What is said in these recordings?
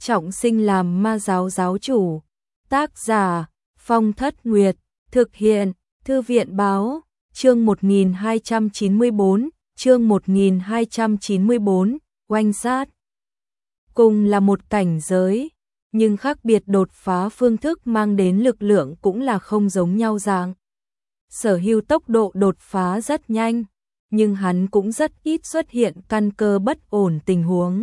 trọng sinh làm ma giáo giáo chủ. Tác giả Phong Thất Nguyệt, thực hiện Thư viện Báo. Chương 1294, chương 1294, oanh sát. Cùng là một cảnh giới, nhưng khác biệt đột phá phương thức mang đến lực lượng cũng là không giống nhau dạng. Sở Hưu tốc độ đột phá rất nhanh, nhưng hắn cũng rất ít xuất hiện căn cơ bất ổn tình huống.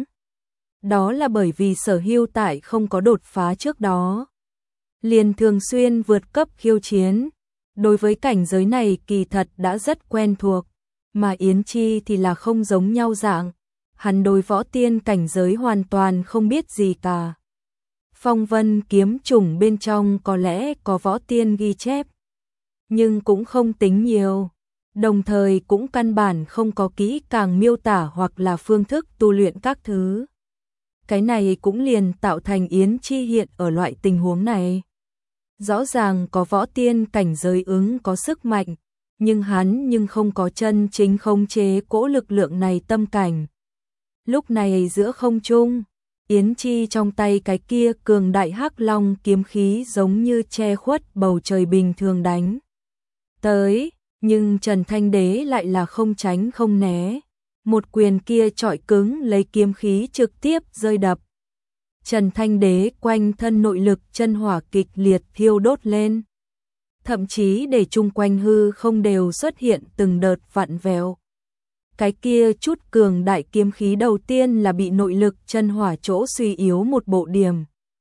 Đó là bởi vì Sở Hưu tại không có đột phá trước đó, liền thường xuyên vượt cấp khiêu chiến. Đối với cảnh giới này kỳ thật đã rất quen thuộc, mà Yến Chi thì là không giống nhau dạng. Hắn đối võ tiên cảnh giới hoàn toàn không biết gì cả. Phong vân kiếm chủng bên trong có lẽ có võ tiên ghi chép, nhưng cũng không tính nhiều, đồng thời cũng căn bản không có kỹ càng miêu tả hoặc là phương thức tu luyện các thứ. Cái này cũng liền tạo thành Yến Chi hiện ở loại tình huống này. Rõ ràng có võ tiên cảnh giới ứng có sức mạnh, nhưng hắn không có chân chính khống chế cỗ lực lượng này tâm cảnh. Lúc này giữa không trung, Yến Chi trong tay cái kia cường đại hắc long kiếm khí giống như che khuất bầu trời bình thường đánh tới, nhưng Trần Thanh Đế lại là không tránh không né. Một quyền kia chọi cứng lấy kiếm khí trực tiếp rơi đập. Trần Thanh Đế quanh thân nội lực chân hỏa kịch liệt thiêu đốt lên, thậm chí để chung quanh hư không đều xuất hiện từng đợt vặn vẹo. Cái kia chút cường đại kiếm khí đầu tiên là bị nội lực chân hỏa chỗ suy yếu một bộ điểm,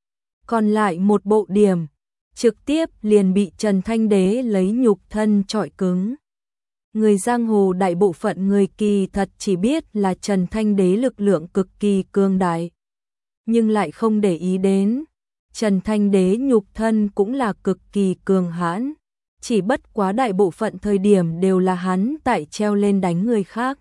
còn lại một bộ điểm trực tiếp liền bị Trần Thanh Đế lấy nhục thân chọi cứng. Người giang hồ đại bộ phận người kỳ thật chỉ biết là Trần Thanh Đế lực lượng cực kỳ cường đại, nhưng lại không để ý đến Trần Thanh Đế nhục thân cũng là cực kỳ cường hãn, chỉ bất quá đại bộ phận thời điểm đều là hắn tại treo lên đánh người khác,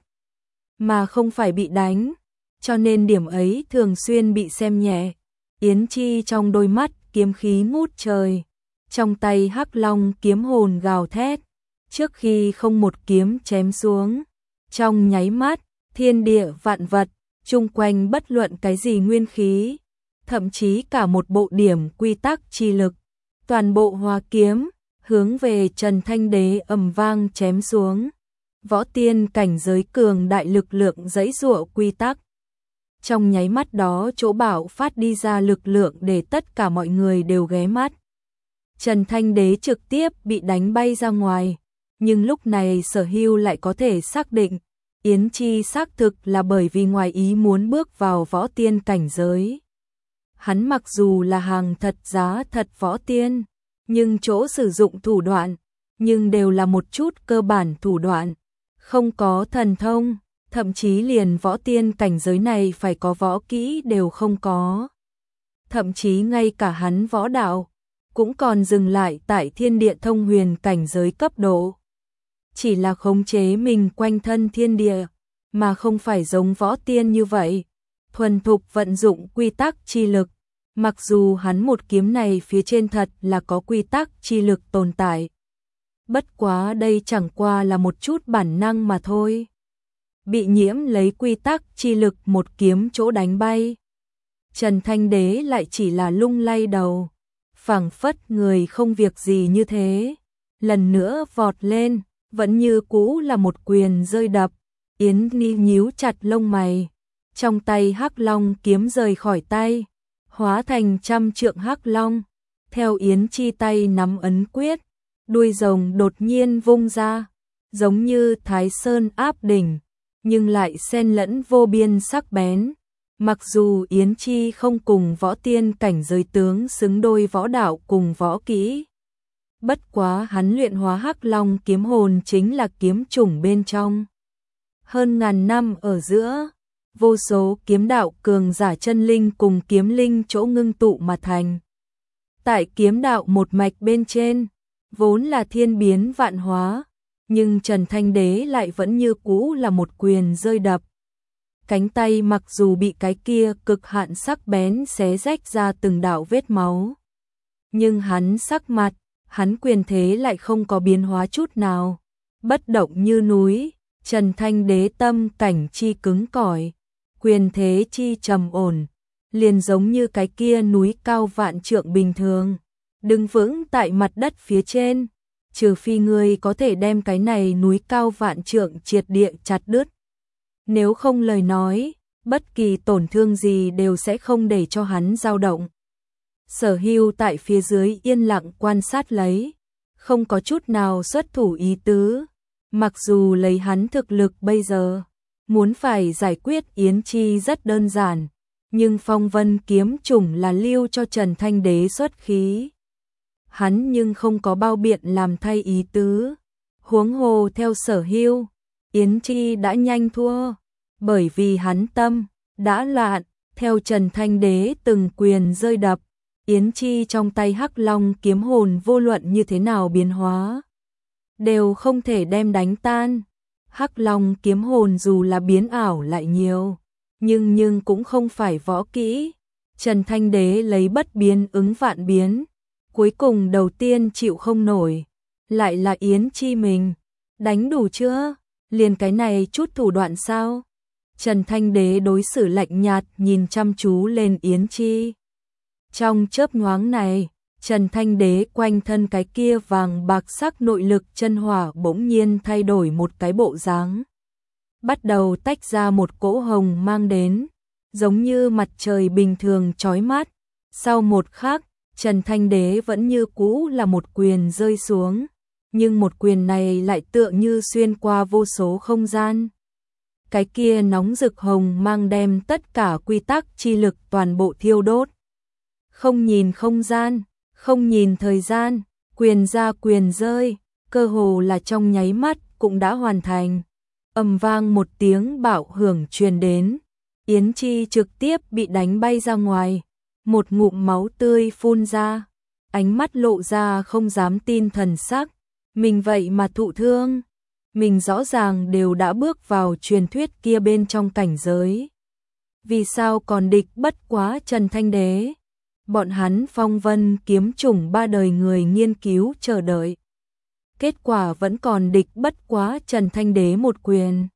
mà không phải bị đánh, cho nên điểm ấy thường xuyên bị xem nhẹ. Yến Chi trong đôi mắt kiếm khí ngút trời, trong tay hắc long kiếm hồn gào thét, trước khi không một kiếm chém xuống, trong nháy mắt, thiên địa vạn vật, chung quanh bất luận cái gì nguyên khí, thậm chí cả một bộ điểm quy tắc chi lực, toàn bộ hóa kiếm, hướng về Trần Thanh Đế ầm vang chém xuống. Võ tiên cảnh giới cường đại lực lượng giãy giụa quy tắc. Trong nháy mắt đó chỗ bạo phát đi ra lực lượng để tất cả mọi người đều ghé mắt. Trần Thanh Đế trực tiếp bị đánh bay ra ngoài, nhưng lúc này Sở Hưu lại có thể xác định, Yến Chi xác thực là bởi vì ngoài ý muốn bước vào võ tiên cảnh giới. Hắn mặc dù là hàng thật giá thật võ tiên, nhưng chỗ sử dụng thủ đoạn, nhưng đều là một chút cơ bản thủ đoạn, không có thần thông, thậm chí liền võ tiên cảnh giới này phải có võ kỹ đều không có. Thậm chí ngay cả hắn võ đạo, cũng còn dừng lại tại thiên địa thông huyền cảnh giới cấp độ. Chỉ là khống chế mình quanh thân thiên địa, mà không phải giống võ tiên như vậy, thuần thục vận dụng quy tắc chi lực. Mặc dù hắn một kiếm này phía trên thật là có quy tắc chi lực tồn tại. Bất quá đây chẳng qua là một chút bản năng mà thôi. Bị nhiễm lấy quy tắc chi lực một kiếm chỗ đánh bay. Trần Thanh Đế lại chỉ là lung lay đầu, phảng phất người không việc gì như thế. Lần nữa vọt lên, vẫn như cũ là một quyền rơi đập. Yến Ni nhíu chặt lông mày, trong tay hắc long kiếm rời khỏi tay, hóa thành trăm trượng hắc long. Theo Yến Chi tay nắm ấn quyết, đuôi rồng đột nhiên vung ra, giống như Thái Sơn áp đỉnh, nhưng lại xen lẫn vô biên sắc bén. Mặc dù Yến Chi không cùng võ tiên cảnh giới tướng xứng đôi võ đạo cùng võ kỹ, bất quá hắn luyện hóa hắc long kiếm hồn chính là kiếm chủng bên trong. Hơn ngàn năm ở giữa, vô số kiếm đạo cường giả chân linh cùng kiếm linh chỗ ngưng tụ mà thành. Tại kiếm đạo một mạch bên trên, vốn là thiên biến vạn hóa, nhưng Trần Thanh Đế lại vẫn như cũ là một quyền rơi đập. Cánh tay mặc dù bị cái kia cực hạn sắc bén xé rách ra từng đạo vết máu, nhưng hắn sắc mặt, hắn quyền thế lại không có biến hóa chút nào, bất động như núi. Trần Thanh Đế tâm cảnh chi cứng cỏi, quyền thế chi trầm ổn, liền giống như cái kia núi cao vạn trượng bình thường, đứng vững tại mặt đất phía trên, trừ phi ngươi có thể đem cái này núi cao vạn trượng triệt địa chặt đứt. Nếu không lời nói, bất kỳ tổn thương gì đều sẽ không để cho hắn dao động. Sở Hưu tại phía dưới yên lặng quan sát lấy, không có chút nào xuất thủ ý tứ, mặc dù lấy hắn thực lực bây giờ, muốn phải giải quyết Yến Chi rất đơn giản, nhưng Phong Vân kiếm chủng là lưu cho Trần Thanh Đế xuất khí. Hắn nhưng không có bao biện làm thay ý tứ, huống hồ theo Sở Hưu, Yến Chi đã nhanh thua, bởi vì hắn tâm đã loạn, theo Trần Thanh Đế từng quyền rơi đập, Yến Chi trong tay Hắc Long kiếm hồn vô luận như thế nào biến hóa, đều không thể đem đánh tan. Hắc Long kiếm hồn dù là biến ảo lại nhiều, nhưng cũng không phải võ kỹ. Trần Thanh Đế lấy bất biến ứng vạn biến, cuối cùng đầu tiên chịu không nổi, lại là Yến Chi mình. Đánh đủ chưa? Liền cái này chút thủ đoạn sao? Trần Thanh Đế đối xử lạnh nhạt nhìn chăm chú lên Yến Chi. Trong chớp nhoáng này, Trần Thanh Đế quanh thân cái kia vàng bạc sắc nội lực chân hỏa bỗng nhiên thay đổi một cái bộ dáng. Bắt đầu tách ra một cỗ hồng mang đến, giống như mặt trời bình thường chói mắt. Sau một khắc, Trần Thanh Đế vẫn như cũ là một quyền rơi xuống, nhưng một quyền này lại tựa như xuyên qua vô số không gian. Cái kia nóng rực hồng mang đem tất cả quy tắc chi lực toàn bộ thiêu đốt. Không nhìn không gian, không nhìn thời gian, quyền ra quyền rơi, cơ hồ là trong nháy mắt cũng đã hoàn thành. Ầm vang một tiếng bạo hưởng truyền đến, Yến Chi trực tiếp bị đánh bay ra ngoài, một ngụm máu tươi phun ra, ánh mắt lộ ra không dám tin thần sắc, mình vậy mà thụ thương, mình rõ ràng đều đã bước vào truyền thuyết kia bên trong cảnh giới. Vì sao còn địch bất quá Trần Thanh Đế? Bọn hắn Phong Vân kiếm chủng ba đời người nghiên cứu chờ đợi. Kết quả vẫn còn địch bất quá Trần Thanh Đế một quyền.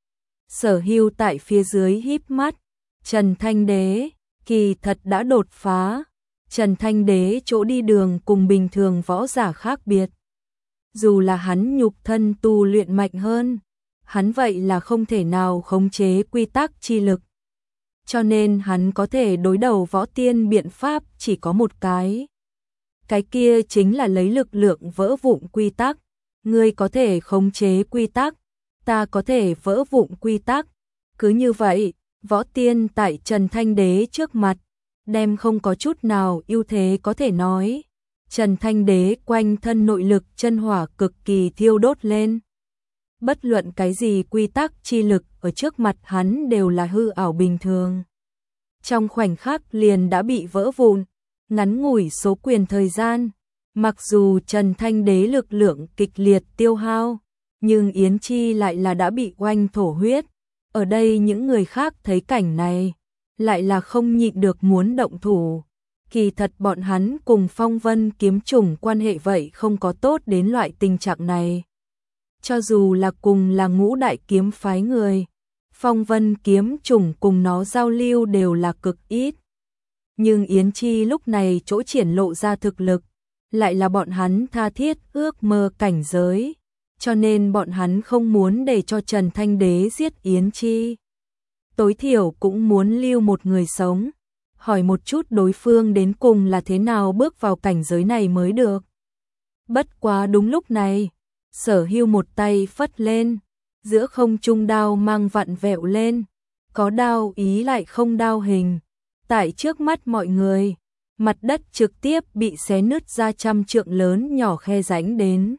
Sở Hưu tại phía dưới híp mắt, Trần Thanh Đế, kỳ thật đã đột phá. Trần Thanh Đế chỗ đi đường cùng bình thường võ giả khác biệt. Dù là hắn nhục thân tu luyện mạnh hơn, hắn vậy là không thể nào khống chế quy tắc chi lực. Cho nên hắn có thể đối đầu võ tiên biện pháp chỉ có một cái. Cái kia chính là lấy lực lượng vỡ vụn quy tắc. Ngươi có thể khống chế quy tắc, ta có thể vỡ vụn quy tắc. Cứ như vậy, võ tiên tại Trần Thanh Đế trước mặt, đem không có chút nào ưu thế có thể nói. Trần Thanh Đế quanh thân nội lực chân hỏa cực kỳ thiêu đốt lên. Bất luận cái gì quy tắc chi lực ở trước mặt hắn đều là hư ảo bình thường. Trong khoảnh khắc liền đã bị vỡ vụn, ngắn ngủi số quyền thời gian. Mặc dù Trần Thanh Đế lực lượng kịch liệt tiêu hao, nhưng Yến Chi lại là đã bị oanh thổ huyết. Ở đây những người khác thấy cảnh này, lại là không nhịn được muốn động thủ. Kỳ thật bọn hắn cùng Phong Vân kiếm chủng quan hệ vậy không có tốt đến loại tình trạng này. Cho dù là cùng là ngũ đại kiếm phái người, Phong Vân kiếm chủng cùng nó giao lưu đều là cực ít. Nhưng Yến Chi lúc này chỗ triển lộ ra thực lực, lại là bọn hắn tha thiết ước mơ cảnh giới, cho nên bọn hắn không muốn để cho Trần Thanh Đế giết Yến Chi. Tối thiểu cũng muốn lưu một người sống, hỏi một chút đối phương đến cùng là thế nào bước vào cảnh giới này mới được. Bất quá đúng lúc này, Sở Hưu một tay phất lên, giữa không trung đao mang vặn vẹo lên, có đao ý lại không đao hình. Tại trước mắt mọi người, mặt đất trực tiếp bị xé nứt ra trăm trượng lớn nhỏ khe rãnh đến.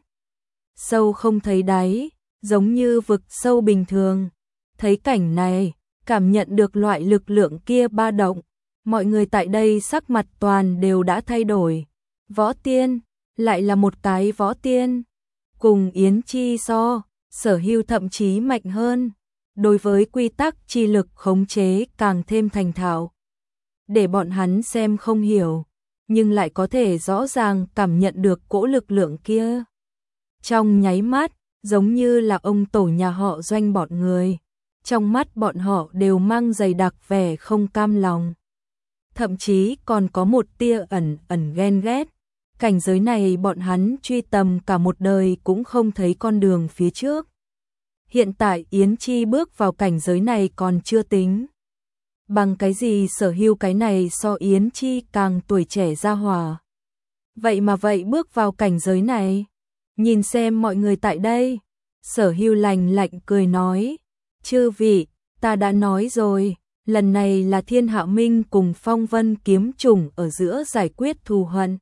Sâu không thấy đáy, giống như vực sâu bình thường. Thấy cảnh này, cảm nhận được loại lực lượng kia ba động, mọi người tại đây sắc mặt toàn đều đã thay đổi. Võ tiên, lại là một cái võ tiên. Cùng Yến Chi so, Sở Hưu thậm chí mạnh hơn. Đối với quy tắc chi lực khống chế càng thêm thành thạo. Để bọn hắn xem không hiểu, nhưng lại có thể rõ ràng cảm nhận được cỗ lực lượng kia. Trong nháy mắt, giống như là ông tổ nhà họ Doanh bọn người. Trong mắt bọn họ đều mang dày đặc vẻ không cam lòng. thậm chí còn có một tia ẩn ẩn ghen ghét. Cảnh giới này bọn hắn truy tầm cả một đời cũng không thấy con đường phía trước. Hiện tại Yến Chi bước vào cảnh giới này còn chưa tính. Bằng cái gì Sở Hưu cái này so Yến Chi càng tuổi trẻ ra hỏa. Vậy mà bước vào cảnh giới này. Nhìn xem mọi người tại đây. Sở Hưu lạnh lạnh cười nói. Chư vị, ta đã nói rồi, lần này là Thiên Hạo Minh cùng Phong Vân kiếm chủng ở giữa giải quyết thù hận.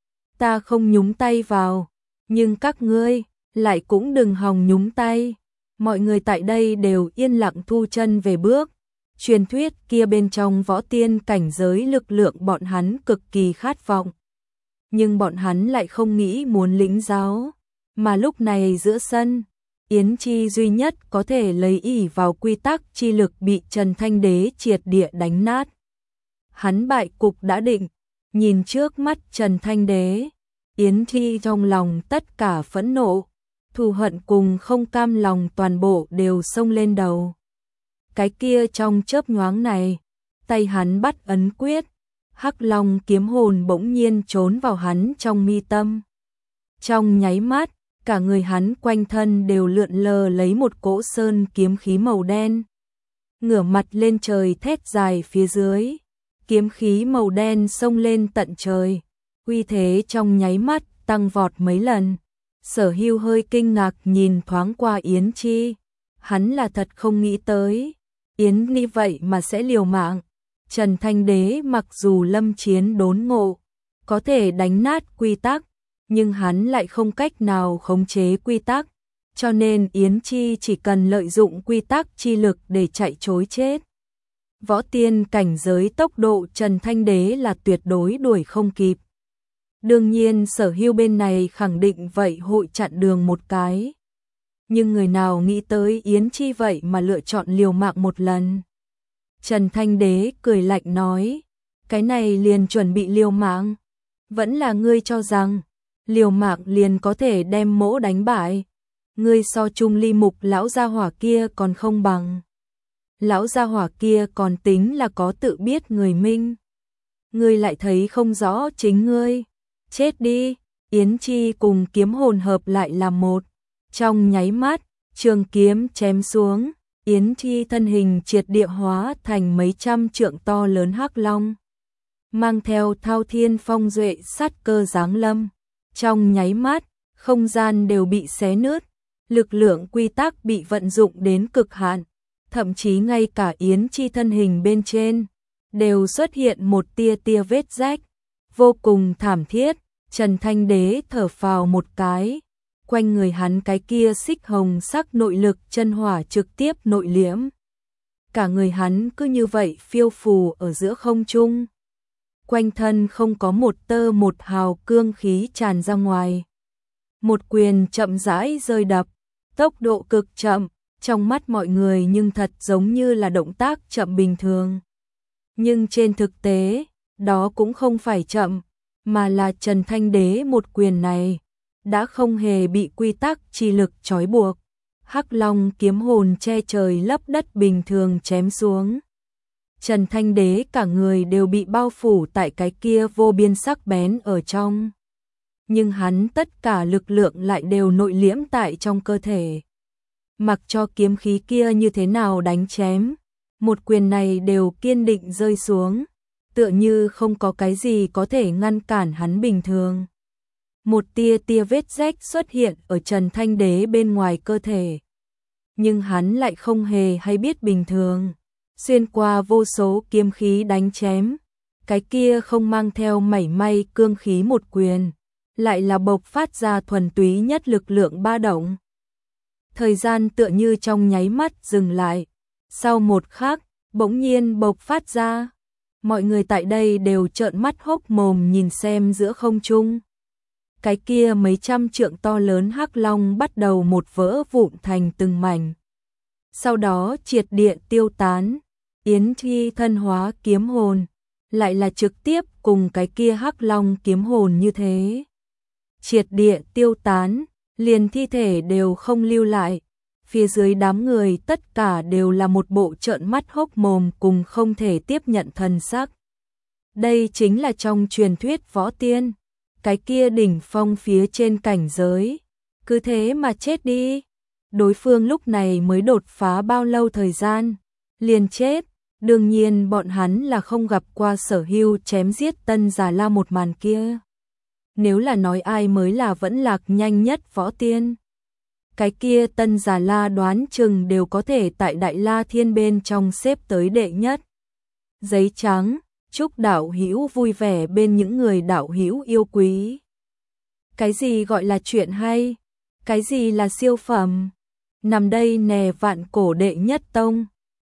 Ta không nhúng tay vào, nhưng các ngươi lại cũng đừng hòng nhúng tay. Mọi người tại đây đều yên lặng thu chân về bước. Truyền thuyết kia bên trong võ tiên cảnh giới lực lượng bọn hắn cực kỳ khát vọng. Nhưng bọn hắn lại không nghĩ muốn lĩnh giáo. Mà lúc này giữa sân, Yến Chi duy nhất có thể lấy ỷ vào quy tắc chi lực bị Trần Thanh Đế triệt địa đánh nát. Hắn bại cục đã định, nhìn trước mắt Trần Thanh Đế, Yến Chi trong lòng tất cả phẫn nộ, thù hận cùng không cam lòng toàn bộ đều xông lên đầu. Cái kia trong chớp nhoáng này, tay hắn bắt ấn quyết, Hắc Long kiếm hồn bỗng nhiên trốn vào hắn trong mi tâm. Trong nháy mắt, cả người hắn quanh thân đều lượn lờ lấy một cỗ sơn kiếm khí màu đen. Ngửa mặt lên trời thét dài phía dưới, kiếm khí màu đen xông lên tận trời, uy thế trong nháy mắt tăng vọt mấy lần. Sở Hưu hơi kinh ngạc nhìn thoáng qua Yến Chi, hắn là thật không nghĩ tới, Yến Ni vậy mà sẽ liều mạng. Trần Thanh Đế mặc dù lâm chiến đốn ngộ, có thể đánh nát quy tắc, nhưng hắn lại không cách nào khống chế quy tắc, cho nên Yến Chi chỉ cần lợi dụng quy tắc chi lực để chạy trối chết. Võ tiên cảnh giới tốc độ Trần Thanh Đế là tuyệt đối đuổi không kịp. Đương nhiên Sở Hưu bên này khẳng định vậy hội chặn đường một cái. Nhưng người nào nghĩ tới Yến Chi vậy mà lựa chọn liều mạng một lần. Trần Thanh Đế cười lạnh nói, cái này liền chuẩn bị liều mạng. Vẫn là ngươi cho rằng liều mạng liền có thể đem mỗ đánh bại. Ngươi so Trung Ly Mục lão gia hỏa kia còn không bằng. Lão gia hỏa kia còn tính là có tự biết người minh. Ngươi lại thấy không rõ chính ngươi. Chết đi. Yến Chi cùng kiếm hồn hợp lại làm một. Trong nháy mắt, trường kiếm chém xuống, Yến Chi thân hình triệt địa hóa thành mấy trăm trượng to lớn hắc long. Mang theo thao thiên phong duệ sát cơ giáng lâm. Trong nháy mắt, không gian đều bị xé nứt, lực lượng quy tắc bị vận dụng đến cực hạn, thậm chí ngay cả Yến Chi thân hình bên trên đều xuất hiện một tia tia vết rách, vô cùng thảm thiết. Trần Thanh Đế thở phào một cái, quanh người hắn cái kia xích hồng sắc nội lực chân hỏa trực tiếp nội liễm. Cả người hắn cứ như vậy phiêu phù ở giữa không trung. Quanh thân không có một tơ một hào cương khí tràn ra ngoài. Một quyền chậm rãi rơi đập, tốc độ cực chậm, trong mắt mọi người nhưng thật giống như là động tác chậm bình thường. Nhưng trên thực tế, đó cũng không phải chậm, mà là Trần Thanh Đế một quyền này đã không hề bị quy tắc chi lực trói buộc. Hắc Long kiếm hồn che trời lấp đất bình thường chém xuống. Trần Thanh Đế cả người đều bị bao phủ tại cái kia vô biên sắc bén ở trong. Nhưng hắn tất cả lực lượng lại đều nội liễm tại trong cơ thể. Mặc cho kiếm khí kia như thế nào đánh chém, một quyền này đều kiên định rơi xuống, tựa như không có cái gì có thể ngăn cản hắn bình thường. Một tia tia vết rách xuất hiện ở Trần Thanh Đế bên ngoài cơ thể. Nhưng hắn lại không hề hay biết bình thường. Xuyên qua vô số kiếm khí đánh chém, cái kia không mang theo mảy may cương khí một quyền, lại là bộc phát ra thuần túy nhất lực lượng ba động. Thời gian tựa như trong nháy mắt dừng lại, sau một khắc, bỗng nhiên bộc phát ra. Mọi người tại đây đều trợn mắt hốc mồm nhìn xem giữa không trung. Cái kia mấy trăm trượng to lớn hắc long bắt đầu một vỡ vụn thành từng mảnh. Sau đó triệt địa tiêu tán. Yến Chi thân hóa kiếm hồn, lại là trực tiếp cùng cái kia hắc long kiếm hồn như thế. Triệt địa tiêu tán, liền thi thể đều không lưu lại. Phía dưới đám người tất cả đều là một bộ trợn mắt hốc mồm cùng không thể tiếp nhận thần sắc. Đây chính là trong truyền thuyết võ tiên, cái kia đỉnh phong phía trên cảnh giới, cứ thế mà chết đi. Đối phương lúc này mới đột phá bao lâu thời gian, liền chết. Đương nhiên bọn hắn là không gặp qua Sở Hưu chém giết Tân Già La một màn kia. Nếu là nói ai mới là vẫn lạc nhanh nhất võ tiên, cái kia Tân Già La đoán chừng đều có thể tại Đại La Thiên bên trong xếp tới đệ nhất. Giấy trắng, chúc đạo hữu vui vẻ bên những người đạo hữu yêu quý. Cái gì gọi là chuyện hay? Cái gì là siêu phẩm? Nằm đây nè vạn cổ đệ nhất tông.